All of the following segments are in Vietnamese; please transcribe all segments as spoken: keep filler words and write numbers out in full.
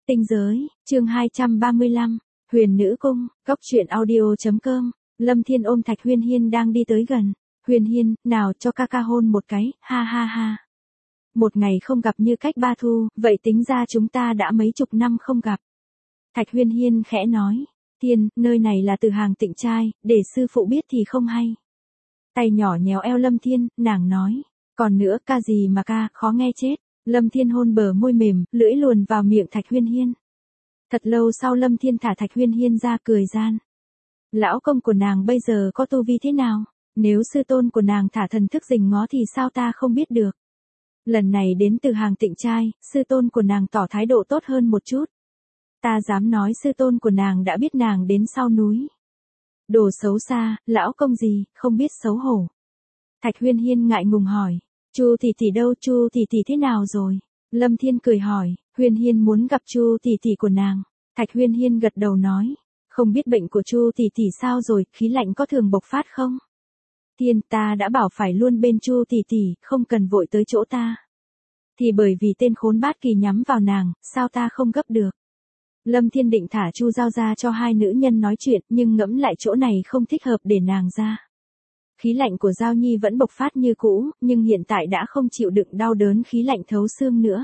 Tinh giới, chương hai trăm ba mươi lăm, Huyền Nữ Cung, Cốc truyện audio.com, Lâm Thiên ôm Thạch Huyên Hiên đang đi tới gần. Huyên Hiên, nào cho ca ca hôn một cái, ha ha ha. Một ngày không gặp như cách ba thu, vậy tính ra chúng ta đã mấy chục năm không gặp. Thạch Huyên Hiên khẽ nói, Thiên, nơi này là Từ Hàng Tịnh trai, để sư phụ biết thì không hay. Tay nhỏ nhéo eo Lâm Thiên, nàng nói, còn nữa ca gì mà ca, khó nghe chết. Lâm Thiên hôn bờ môi mềm, lưỡi luồn vào miệng Thạch Huyên Hiên. Thật lâu sau Lâm Thiên thả Thạch Huyên Hiên ra cười gian. Lão công của nàng bây giờ có tu vi thế nào? Nếu sư tôn của nàng thả thần thức rình ngó thì sao ta không biết được? Lần này đến Từ Hàng Tịnh trai, sư tôn của nàng tỏ thái độ tốt hơn một chút. Ta dám nói sư tôn của nàng đã biết nàng đến sau núi. Đồ xấu xa, lão công gì, không biết xấu hổ. Thạch Huyên Hiên ngại ngùng hỏi. Chu tỷ tỷ đâu, Chu tỷ tỷ thế nào rồi? Lâm Thiên cười hỏi, Huyên Hiên muốn gặp Chu tỷ tỷ của nàng. Thạch Huyên Hiên gật đầu nói, không biết bệnh của Chu tỷ tỷ sao rồi, khí lạnh có thường bộc phát không? Thiên, ta đã bảo phải luôn bên Chu tỷ tỷ, không cần vội tới chỗ ta. Thì bởi vì tên khốn Bát Kỳ nhắm vào nàng, sao ta không gấp được? Lâm Thiên định thả Chu Giao ra cho hai nữ nhân nói chuyện, nhưng ngẫm lại chỗ này không thích hợp để nàng ra. Khí lạnh của Giao Nhi vẫn bộc phát như cũ, nhưng hiện tại đã không chịu đựng đau đớn khí lạnh thấu xương nữa.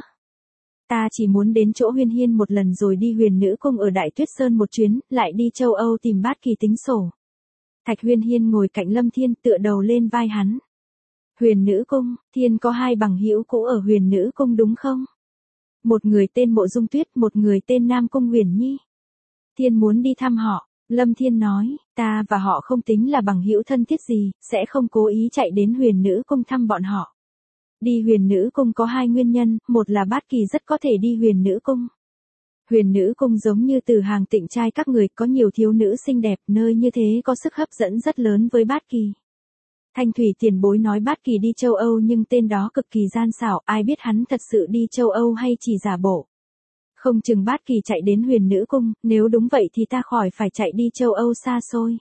Ta chỉ muốn đến chỗ Huyên Hiên một lần rồi đi Huyền Nữ Cung ở Đại Tuyết Sơn một chuyến, lại đi châu Âu tìm Bát Kỳ tính sổ. Thạch Huyên Hiên ngồi cạnh Lâm Thiên tựa đầu lên vai hắn. Huyền Nữ Cung, Thiên có hai bằng hữu cũ ở Huyền Nữ Cung đúng không? Một người tên Mộ Dung Tuyết, một người tên Nam Cung Huyền Nhi. Thiên muốn đi thăm họ. Lâm Thiên nói, ta và họ không tính là bằng hữu thân thiết gì, sẽ không cố ý chạy đến Huyền Nữ Cung thăm bọn họ. Đi Huyền Nữ Cung có hai nguyên nhân, một là Bát Kỳ rất có thể đi Huyền Nữ Cung. Huyền Nữ Cung giống như Từ Hàng Tịnh trai các người, có nhiều thiếu nữ xinh đẹp, nơi như thế có sức hấp dẫn rất lớn với Bát Kỳ. Thanh Thủy tiền bối nói Bát Kỳ đi châu Âu nhưng tên đó cực kỳ gian xảo, ai biết hắn thật sự đi châu Âu hay chỉ giả bộ. Không chừng Bát Kỳ chạy đến Huyền Nữ Cung, nếu đúng vậy thì ta khỏi phải chạy đi châu Âu xa xôi.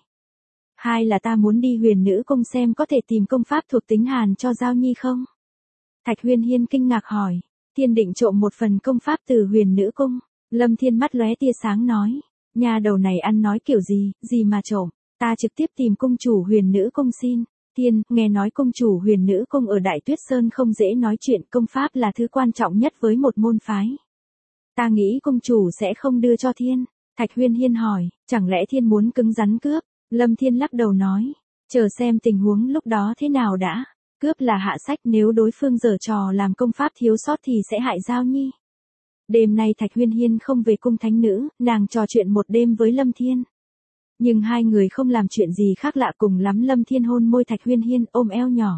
Hai là ta muốn đi Huyền Nữ Cung xem có thể tìm công pháp thuộc tính Hàn cho Giao Nhi không? Thạch Huyên Hiên kinh ngạc hỏi, Thiên định trộm một phần công pháp từ Huyền Nữ Cung. Lâm Thiên mắt lóe tia sáng nói, nhà đầu này ăn nói kiểu gì, gì mà trộm, ta trực tiếp tìm cung chủ Huyền Nữ Cung xin. Thiên, nghe nói cung chủ Huyền Nữ Cung ở Đại Tuyết Sơn không dễ nói chuyện, công pháp là thứ quan trọng nhất với một môn phái. Ta nghĩ cung chủ sẽ không đưa cho Thiên. Thạch Huyên Hiên hỏi, chẳng lẽ Thiên muốn cứng rắn cướp? Lâm Thiên lắc đầu nói, chờ xem tình huống lúc đó thế nào đã. Cướp là hạ sách, nếu đối phương giở trò làm công pháp thiếu sót thì sẽ hại Giao Nhi. Đêm nay Thạch Huyên Hiên không về cung thánh nữ, nàng trò chuyện một đêm với Lâm Thiên. Nhưng hai người không làm chuyện gì khác lạ, cùng lắm Lâm Thiên hôn môi Thạch Huyên Hiên, ôm eo nhỏ.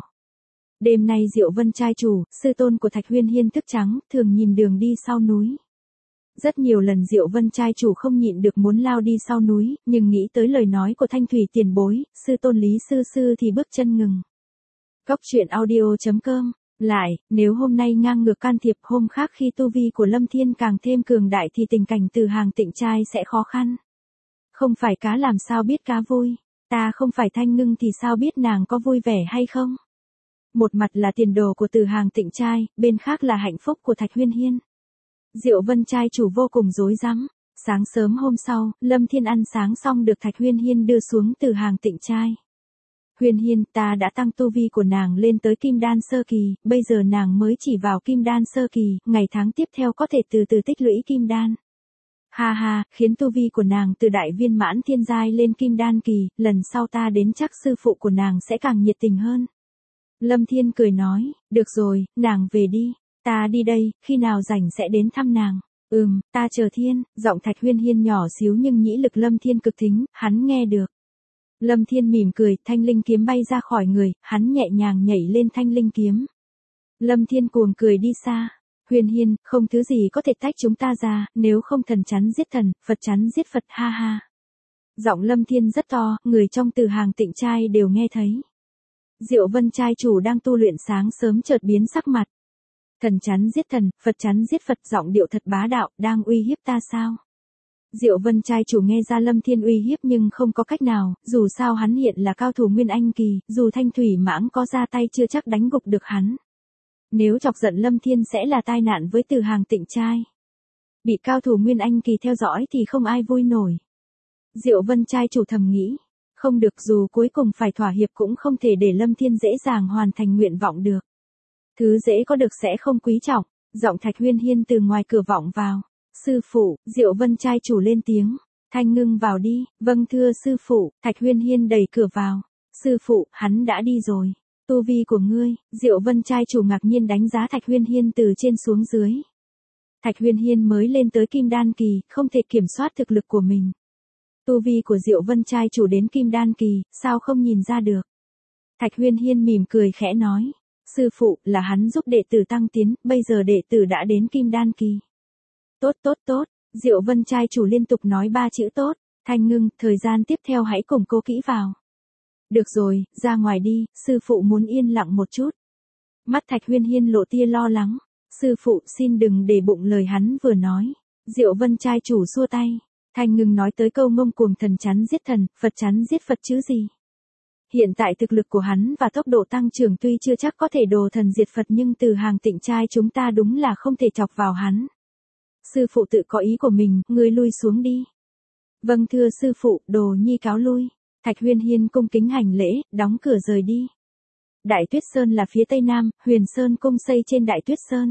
Đêm nay Diệu Vân trai chủ, sư tôn của Thạch Huyên Hiên thức trắng, thường nhìn đường đi sau núi. Rất nhiều lần Diệu Vân trai chủ không nhịn được muốn lao đi sau núi, nhưng nghĩ tới lời nói của Thanh Thủy tiền bối, sư tôn Lý sư sư thì bước chân ngừng. Cốc truyện audio.com. Lại, nếu hôm nay ngang ngược can thiệp, hôm khác khi tu vi của Lâm Thiên càng thêm cường đại thì tình cảnh Từ Hàng Tịnh trai sẽ khó khăn. Không phải cá làm sao biết cá vui, ta không phải Thanh Ngưng thì sao biết nàng có vui vẻ hay không. Một mặt là tiền đồ của Từ Hàng Tịnh trai, bên khác là hạnh phúc của Thạch Huyên Hiên. Diệu Vân trai chủ vô cùng rối rắm. Sáng sớm hôm sau, Lâm Thiên ăn sáng xong được Thạch Huyên Hiên đưa xuống Từ Hàng Tịnh trai. Huyên Hiên, ta đã tăng tu vi của nàng lên tới Kim Đan sơ kỳ, bây giờ nàng mới chỉ vào Kim Đan sơ kỳ, ngày tháng tiếp theo có thể từ từ tích lũy Kim Đan. Ha ha, khiến tu vi của nàng từ đại viên mãn thiên giai lên Kim Đan kỳ, lần sau ta đến chắc sư phụ của nàng sẽ càng nhiệt tình hơn. Lâm Thiên cười nói, được rồi, nàng về đi, ta đi đây, khi nào rảnh sẽ đến thăm nàng. Ừm, ta chờ Thiên. Giọng Thạch Huyên Hiên nhỏ xíu nhưng nhĩ lực Lâm Thiên cực thính, hắn nghe được. Lâm Thiên mỉm cười, thanh linh kiếm bay ra khỏi người, hắn nhẹ nhàng nhảy lên thanh linh kiếm. Lâm Thiên cuồng cười đi xa. Huyên Hiên, không thứ gì có thể tách chúng ta ra, nếu không thần chắn giết thần, Phật chắn giết Phật, ha ha. Giọng Lâm Thiên rất to, người trong Từ Hàng Tịnh trai đều nghe thấy. Diệu Vân trai chủ đang tu luyện sáng sớm chợt biến sắc mặt. Thần chắn giết thần, Phật chắn giết Phật, giọng điệu thật bá đạo, đang uy hiếp ta sao? Diệu Vân trai chủ nghe ra Lâm Thiên uy hiếp nhưng không có cách nào, dù sao hắn hiện là cao thủ Nguyên Anh kỳ, dù Thanh Thủy mãng có ra tay chưa chắc đánh gục được hắn. Nếu chọc giận Lâm Thiên sẽ là tai nạn với Từ Hàng Tịnh trai. Bị cao thủ Nguyên Anh kỳ theo dõi thì không ai vui nổi. Diệu Vân trai chủ thầm nghĩ, không được, dù cuối cùng phải thỏa hiệp cũng không thể để Lâm Thiên dễ dàng hoàn thành nguyện vọng được. Thứ dễ có được sẽ không quý trọng. Giọng Thạch Huyên Hiên từ ngoài cửa vọng vào. Sư phụ, Diệu Vân trai chủ lên tiếng. Thanh Ngưng vào đi. Vâng thưa sư phụ. Thạch Huyên Hiên đẩy cửa vào. Sư phụ, hắn đã đi rồi. Tu vi của ngươi. Diệu Vân trai chủ ngạc nhiên đánh giá Thạch Huyên Hiên từ trên xuống dưới. Thạch Huyên Hiên mới lên tới Kim Đan kỳ, không thể kiểm soát thực lực của mình. Tu vi của Diệu Vân trai chủ đến Kim Đan kỳ, sao không nhìn ra được. Thạch Huyên Hiên mỉm cười khẽ nói. Sư phụ, là hắn giúp đệ tử tăng tiến, bây giờ đệ tử đã đến Kim Đan kỳ. Tốt tốt tốt, Diệu Vân trai chủ liên tục nói ba chữ tốt. Thanh Ngưng, thời gian tiếp theo hãy củng cố kỹ vào. Được rồi, ra ngoài đi, sư phụ muốn yên lặng một chút. Mắt Thạch Huyên Hiên lộ tia lo lắng. Sư phụ, xin đừng để bụng lời hắn vừa nói. Diệu Vân trai chủ xua tay. Thanh Ngưng nói tới câu ngông cuồng thần chắn giết thần, Phật chắn giết Phật chứ gì. Hiện tại thực lực của hắn và tốc độ tăng trưởng tuy chưa chắc có thể đồ thần diệt Phật, nhưng từ hàng Tịnh trai chúng ta đúng là không thể chọc vào hắn. Sư phụ tự có ý của mình, ngươi lui xuống đi. Vâng thưa sư phụ, đồ nhi cáo lui. Thạch Huyên Hiên cung kính hành lễ, đóng cửa rời đi. Đại Tuyết Sơn là phía tây nam, Huyền Sơn cung xây trên Đại Tuyết Sơn.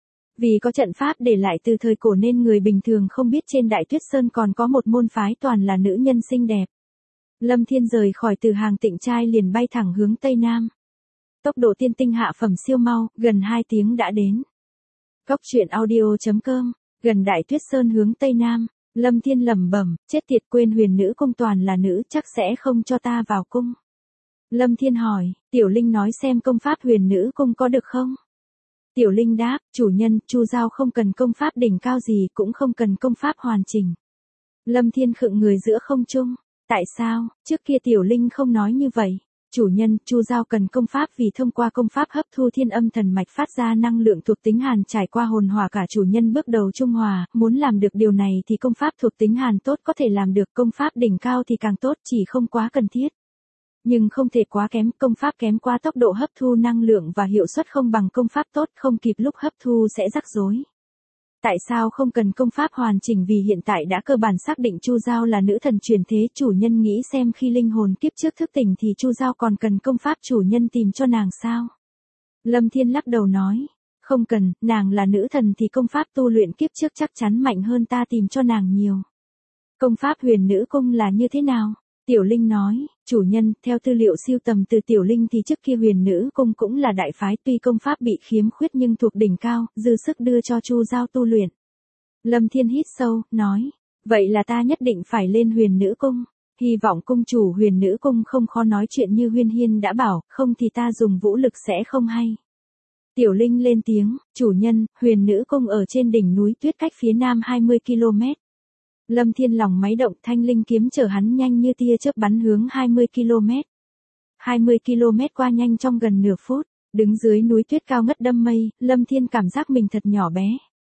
Vì có trận pháp để lại từ thời cổ nên người bình thường không biết trên Đại Tuyết Sơn còn có một môn phái toàn là nữ nhân xinh đẹp. Lâm Thiên rời khỏi từ hàng Tịnh trai liền bay thẳng hướng tây nam. Tốc độ tiên tinh hạ phẩm siêu mau, gần hai tiếng đã đến. Cốc truyện audio chấm com, gần Đại Tuyết Sơn hướng tây nam. Lâm Thiên lẩm bẩm, chết tiệt, quên Huyền Nữ cung toàn là nữ, chắc sẽ không cho ta vào cung. Lâm Thiên hỏi, Tiểu Linh nói xem công pháp Huyền Nữ cung có được không? Tiểu Linh đáp, chủ nhân, Chu Giao không cần công pháp đỉnh cao gì, cũng không cần công pháp hoàn chỉnh. Lâm Thiên khựng người giữa không trung. Tại sao, trước kia Tiểu Linh không nói như vậy? Chủ nhân, Chu Giao cần công pháp vì thông qua công pháp hấp thu thiên âm thần mạch phát ra năng lượng thuộc tính hàn trải qua hồn hỏa cả chủ nhân bước đầu trung hòa, muốn làm được điều này thì công pháp thuộc tính hàn tốt có thể làm được, công pháp đỉnh cao thì càng tốt, chỉ không quá cần thiết. Nhưng không thể quá kém, công pháp kém quá tốc độ hấp thu năng lượng và hiệu suất không bằng công pháp tốt, không kịp lúc hấp thu sẽ rắc rối. Tại sao không cần công pháp hoàn chỉnh? Vì hiện tại đã cơ bản xác định Chu Giao là nữ thần truyền thế, chủ nhân nghĩ xem khi linh hồn kiếp trước thức tỉnh thì Chu Giao còn cần công pháp chủ nhân tìm cho nàng sao? Lâm Thiên lắc đầu nói, không cần, nàng là nữ thần thì công pháp tu luyện kiếp trước chắc chắn mạnh hơn ta tìm cho nàng nhiều. Công pháp Huyền Nữ cung là như thế nào? Tiểu Linh nói, chủ nhân, theo tư liệu siêu tầm từ Tiểu Linh thì trước kia Huyền Nữ cung cũng là đại phái, tuy công pháp bị khiếm khuyết nhưng thuộc đỉnh cao, dư sức đưa cho Chu Giao tu luyện. Lâm Thiên hít sâu, nói, vậy là ta nhất định phải lên Huyền Nữ cung, hy vọng cung chủ Huyền Nữ cung không khó nói chuyện như Huyên Hiên đã bảo, không thì ta dùng vũ lực sẽ không hay. Tiểu Linh lên tiếng, chủ nhân, Huyền Nữ cung ở trên đỉnh núi tuyết cách phía nam hai mươi ki lô mét. Lâm Thiên lòng máy động, thanh linh kiếm chở hắn nhanh như tia chớp bắn hướng hai mươi ki lô mét. hai mươi ki lô mét qua nhanh trong gần nửa phút, đứng dưới núi tuyết cao ngất đâm mây, Lâm Thiên cảm giác mình thật nhỏ bé.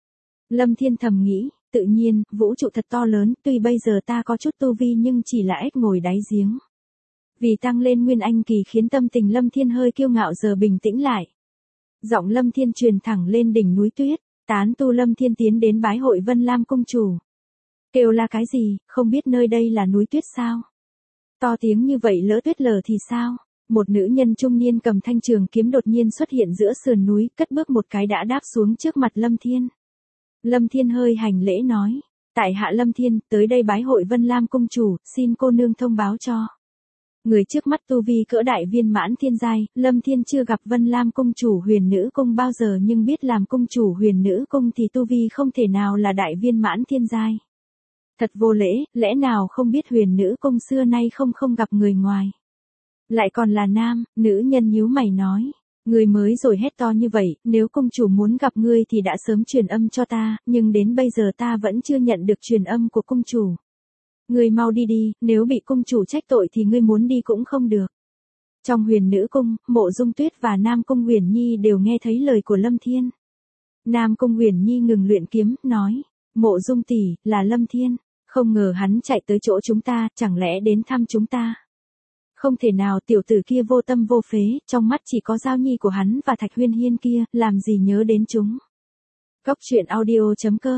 Lâm Thiên thầm nghĩ, tự nhiên, vũ trụ thật to lớn, tuy bây giờ ta có chút tu vi nhưng chỉ là ếch ngồi đáy giếng. Vì tăng lên Nguyên Anh kỳ khiến tâm tình Lâm Thiên hơi kiêu ngạo giờ bình tĩnh lại. Giọng Lâm Thiên truyền thẳng lên đỉnh núi tuyết, tán tu Lâm Thiên tiến đến bái hội Vân Lam cung chủ. Kêu là cái gì, không biết nơi đây là núi tuyết sao? To tiếng như vậy lỡ tuyết lở thì sao? Một nữ nhân trung niên cầm thanh trường kiếm đột nhiên xuất hiện giữa sườn núi, cất bước một cái đã đáp xuống trước mặt Lâm Thiên. Lâm Thiên hơi hành lễ nói, tại hạ Lâm Thiên, tới đây bái hội Vân Lam cung chủ, xin cô nương thông báo cho. Người trước mắt tu vi cỡ đại viên mãn thiên giai, Lâm Thiên chưa gặp Vân Lam cung chủ Huyền Nữ cung bao giờ nhưng biết làm cung chủ Huyền Nữ cung thì tu vi không thể nào là đại viên mãn thiên giai. Thật vô lễ, lẽ nào không biết Huyền Nữ cung xưa nay không không gặp người ngoài. Lại còn là nam, nữ nhân nhíu mày nói. Người mới rồi hét to như vậy, nếu cung chủ muốn gặp ngươi thì đã sớm truyền âm cho ta, nhưng đến bây giờ ta vẫn chưa nhận được truyền âm của cung chủ. Ngươi mau đi đi, nếu bị cung chủ trách tội thì ngươi muốn đi cũng không được. Trong Huyền Nữ cung, Mộ Dung Tuyết và Nam cung Huyền Nhi đều nghe thấy lời của Lâm Thiên. Nam cung Huyền Nhi ngừng luyện kiếm, nói, Mộ Dung tỷ, là Lâm Thiên. Không ngờ hắn chạy tới chỗ chúng ta, chẳng lẽ đến thăm chúng ta? Không thể nào, tiểu tử kia vô tâm vô phế, trong mắt chỉ có Giao Nhi của hắn và Thạch Huyên Hiên kia, làm gì nhớ đến chúng. Cốc truyện audio chấm com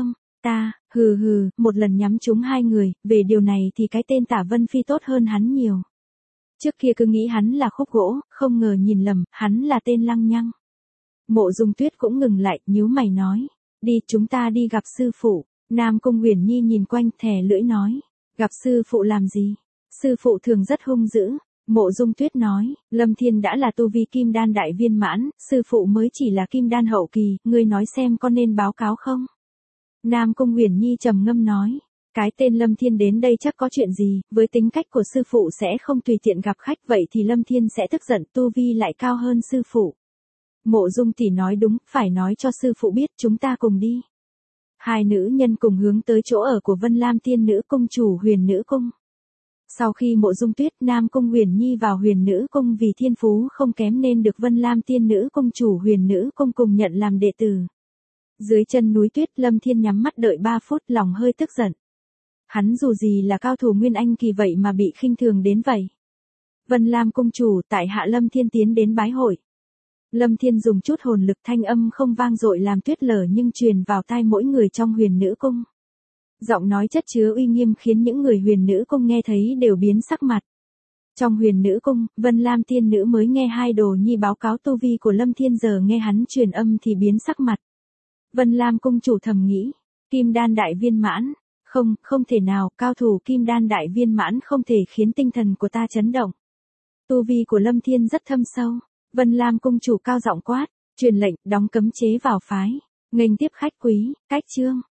Ta, hừ hừ, một lần nhắm trúng hai người, về điều này thì cái tên Tả Vân Phi tốt hơn hắn nhiều. Trước kia cứ nghĩ hắn là khúc gỗ, không ngờ nhìn lầm, hắn là tên lăng nhăng. Mộ Dung Tuyết cũng ngừng lại, nhíu mày nói. Đi, chúng ta đi gặp sư phụ. Nam Cung Uyển Nhi nhìn quanh, thè lưỡi nói. Gặp sư phụ làm gì? Sư phụ thường rất hung dữ. Mộ Dung Tuyết nói, Lâm Thiên đã là tu vi kim đan đại viên mãn, sư phụ mới chỉ là kim đan hậu kỳ, ngươi nói xem có nên báo cáo không? Nam Cung Uyển Nhi trầm ngâm nói, cái tên Lâm Thiên đến đây chắc có chuyện gì, với tính cách của sư phụ sẽ không tùy tiện gặp khách, vậy thì Lâm Thiên sẽ tức giận, tu vi lại cao hơn sư phụ. Mộ Dung tỷ nói đúng, phải nói cho sư phụ biết, chúng ta cùng đi. Hai nữ nhân cùng hướng tới chỗ ở của Vân Lam Tiên Nữ Cung chủ Huyền Nữ Cung. Sau khi Mộ Dung Tuyết, Nam Cung Uyển Nhi vào Huyền Nữ Cung vì thiên phú không kém nên được Vân Lam Tiên Nữ Cung chủ Huyền Nữ Cung cùng nhận làm đệ tử. Dưới chân núi tuyết, Lâm Thiên nhắm mắt đợi ba phút, lòng hơi tức giận. Hắn dù gì là cao thủ Nguyên Anh kỳ vậy mà bị khinh thường đến vậy. Vân Lam Cung chủ, tại hạ Lâm Thiên tiến đến bái hội. Lâm Thiên dùng chút hồn lực, thanh âm không vang dội làm tuyết lở nhưng truyền vào tai mỗi người trong Huyền Nữ Cung. Giọng nói chất chứa uy nghiêm khiến những người Huyền Nữ Cung nghe thấy đều biến sắc mặt. Trong Huyền Nữ Cung, Vân Lam Tiên Nữ mới nghe hai đồ nhi báo cáo tu vi của Lâm Thiên, giờ nghe hắn truyền âm thì biến sắc mặt. Vân Lam Cung chủ thầm nghĩ, kim đan đại viên mãn, không, không thể nào, cao thủ kim đan đại viên mãn không thể khiến tinh thần của ta chấn động. Tu vi của Lâm Thiên rất thâm sâu. Vân Lam Cung chủ cao giọng quát, truyền lệnh, đóng cấm chế vào phái, nghênh tiếp khách quý, cách chương.